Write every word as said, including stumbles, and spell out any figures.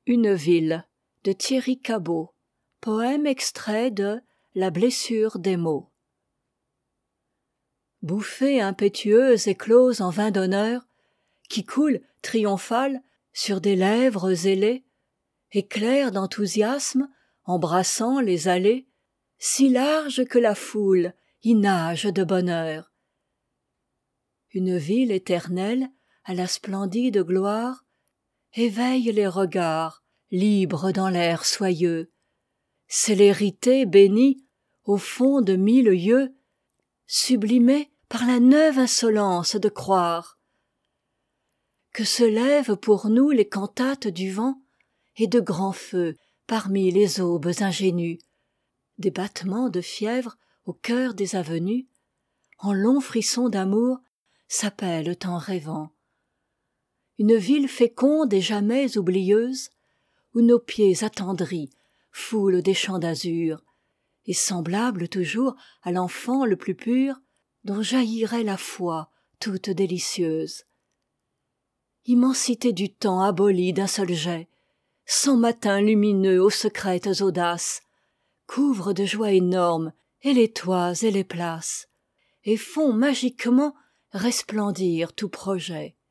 Une ville de Thierry Cabaud. Poème extrait de La blessure des mots. Bouffée impétueuse éclose en vin d'honneur, qui coule, triomphale, sur des lèvres ailées, éclair d'enthousiasme, embrassant les allées, si larges que la foule y nage de bonheur. Une ville éternelle, à la splendide gloire, éveille les regards, libre dans l'air soyeux. Célérité bénie, au fond de mille lieues, sublimée par la neuve insolence de croire que se lèvent pour nous les cantates du vent et de grands feux parmi les aubes ingénues, des battements de fièvre au cœur des avenues, en longs frissons d'amour s'appellent en rêvant. Une ville féconde et jamais oublieuse, où nos pieds attendris foulent des champs d'azur, et semblable toujours à l'enfant le plus pur, dont jaillirait la foi toute délicieuse. Immensité du temps abolie d'un seul jet, cent matins lumineux aux secrètes audaces, couvrent de joie énorme et les toits et les places, et font magiquement resplendir tout projet.